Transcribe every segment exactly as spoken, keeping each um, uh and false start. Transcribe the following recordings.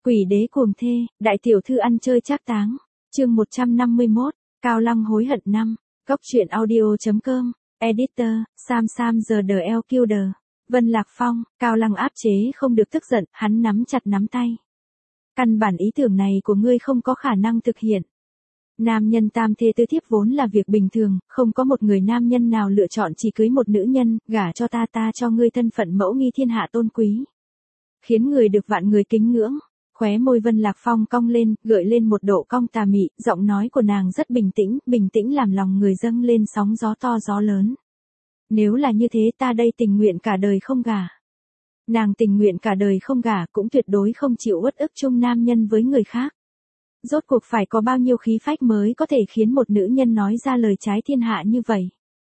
Quỷ đế cuồng thê, đại tiểu thư ăn chơi trác táng. Chương một trăm năm mươi mốt, Cao Lăng hối hận năm. Góc truyện audio.com. Editor, Sam Sam The L Killer. Vân Lạc Phong, Cao Lăng áp chế không được tức giận, hắn nắm chặt nắm tay. Căn bản ý tưởng này của ngươi không có khả năng thực hiện. Nam nhân tam thê tứ thiếp vốn là việc bình thường, không có một người nam nhân nào lựa chọn chỉ cưới một nữ nhân, gả cho ta ta cho ngươi thân phận mẫu nghi thiên hạ tôn quý. Khiến người được vạn người kính ngưỡng. Khóe môi Vân Lạc Phong cong lên, gợi lên một độ cong tà mị, giọng nói của nàng rất bình tĩnh, bình tĩnh làm lòng người dâng lên sóng gió to gió lớn. Nếu là như thế ta đây tình nguyện cả đời không gả. Nàng tình nguyện cả đời không gả cũng tuyệt đối không chịu uất ức chung nam nhân với người khác. Rốt cuộc phải có bao nhiêu khí phách mới có thể khiến một nữ nhân nói ra lời trái thiên hạ như vậy.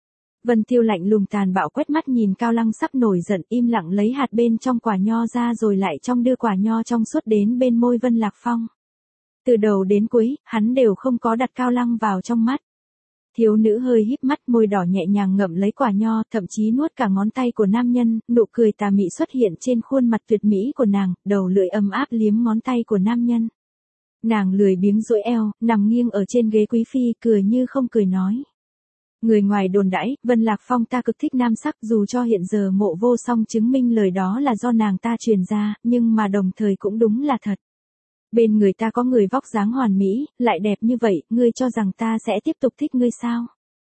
Vân Tiêu lạnh lùng tàn bạo quét mắt nhìn Cao Lăng sắp nổi giận, im lặng lấy hạt bên trong quả nho ra rồi lại trong đưa quả nho trong suốt đến bên môi Vân Lạc Phong. Từ đầu đến cuối, hắn đều không có đặt Cao Lăng vào trong mắt. Thiếu nữ hơi híp mắt, môi đỏ nhẹ nhàng ngậm lấy quả nho, thậm chí nuốt cả ngón tay của nam nhân, nụ cười tà mị xuất hiện trên khuôn mặt tuyệt mỹ của nàng, đầu lưỡi ấm áp liếm ngón tay của nam nhân. Nàng lười biếng duỗi eo, nằm nghiêng ở trên ghế quý phi, cười như không cười nói. Người ngoài đồn đãi, Vân Lạc Phong ta cực thích nam sắc, dù cho hiện giờ Mộ Vô Song chứng minh lời đó là do nàng ta truyền ra, nhưng mà đồng thời cũng đúng là thật. Bên người ta có người vóc dáng hoàn mỹ, lại đẹp như vậy, ngươi cho rằng ta sẽ tiếp tục thích ngươi sao?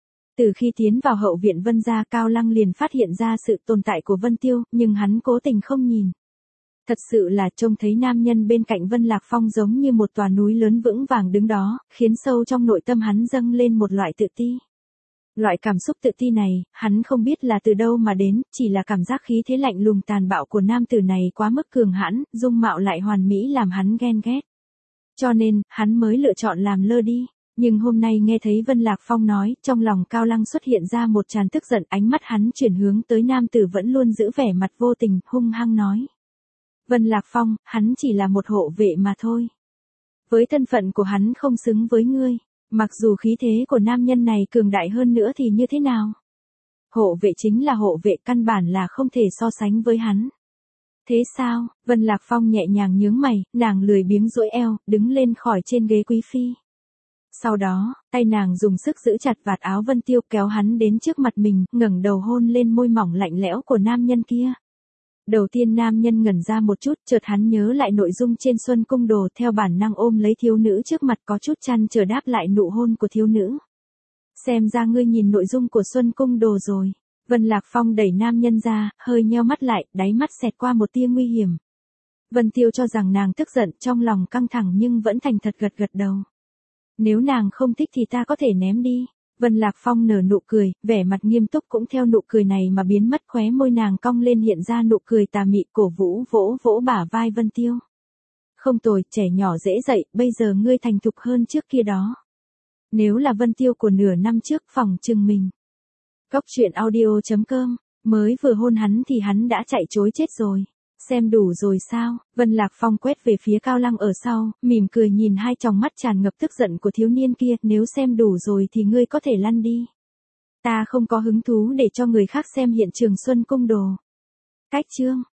Từ khi tiến vào hậu viện Vân gia, Cao Lăng liền phát hiện ra sự tồn tại của Vân Tiêu, nhưng hắn cố tình không nhìn. Thật sự là trông thấy nam nhân bên cạnh Vân Lạc Phong giống như một tòa núi lớn vững vàng đứng đó, khiến sâu trong nội tâm hắn dâng lên một loại tự ti. Loại cảm xúc tự ti này, hắn không biết là từ đâu mà đến, chỉ là cảm giác khí thế lạnh lùng tàn bạo của nam tử này quá mức cường hãn, dung mạo lại hoàn mỹ làm hắn ghen ghét. Cho nên, hắn mới lựa chọn làm lơ đi. Nhưng hôm nay nghe thấy Vân Lạc Phong nói, trong lòng Cao Lăng xuất hiện ra một tràn tức giận, ánh mắt hắn chuyển hướng tới nam tử vẫn luôn giữ vẻ mặt vô tình, hung hăng nói. Vân Lạc Phong, hắn chỉ là một hộ vệ mà thôi. Với thân phận của hắn không xứng với ngươi. Mặc dù khí thế của nam nhân này cường đại hơn nữa thì như thế nào? Hộ vệ chính là hộ vệ, căn bản là không thể so sánh với hắn. Thế sao? Vân Lạc Phong nhẹ nhàng nhướng mày, nàng lười biếng duỗi eo, đứng lên khỏi trên ghế quý phi. Sau đó, tay nàng dùng sức giữ chặt vạt áo Vân Tiêu, kéo hắn đến trước mặt mình, ngẩng đầu hôn lên môi mỏng lạnh lẽo của nam nhân kia. Đầu tiên nam nhân ngẩn ra một chút, chợt hắn nhớ lại nội dung trên Xuân Cung Đồ, theo bản năng ôm lấy thiếu nữ trước mặt, có chút chăn chờ đáp lại nụ hôn của thiếu nữ. Xem ra ngươi nhìn nội dung của Xuân Cung Đồ rồi. Vân Lạc Phong đẩy nam nhân ra, hơi nheo mắt lại, đáy mắt xẹt qua một tia nguy hiểm. Vân Tiêu cho rằng nàng tức giận, trong lòng căng thẳng nhưng vẫn thành thật gật gật đầu. Nếu nàng không thích thì ta có thể ném đi. Vân Lạc Phong nở nụ cười, vẻ mặt nghiêm túc cũng theo nụ cười này mà biến mất, khóe môi nàng cong lên hiện ra nụ cười tà mị, cổ vũ vỗ vỗ bả vai Vân Tiêu. Không tồi, trẻ nhỏ dễ dạy, bây giờ ngươi thành thục hơn trước kia đó. Nếu là Vân Tiêu của nửa năm trước, phòng chừng mình. Góc truyện audio.com, mới vừa hôn hắn thì hắn đã chạy trối chết rồi. Xem đủ rồi sao? Vân Lạc Phong quét về phía Cao Lăng ở sau, mỉm cười nhìn hai tròng mắt tràn ngập tức giận của thiếu niên kia, nếu xem đủ rồi thì ngươi có thể lăn đi. Ta không có hứng thú để cho người khác xem hiện trường Xuân Cung Đồ. Cách chương.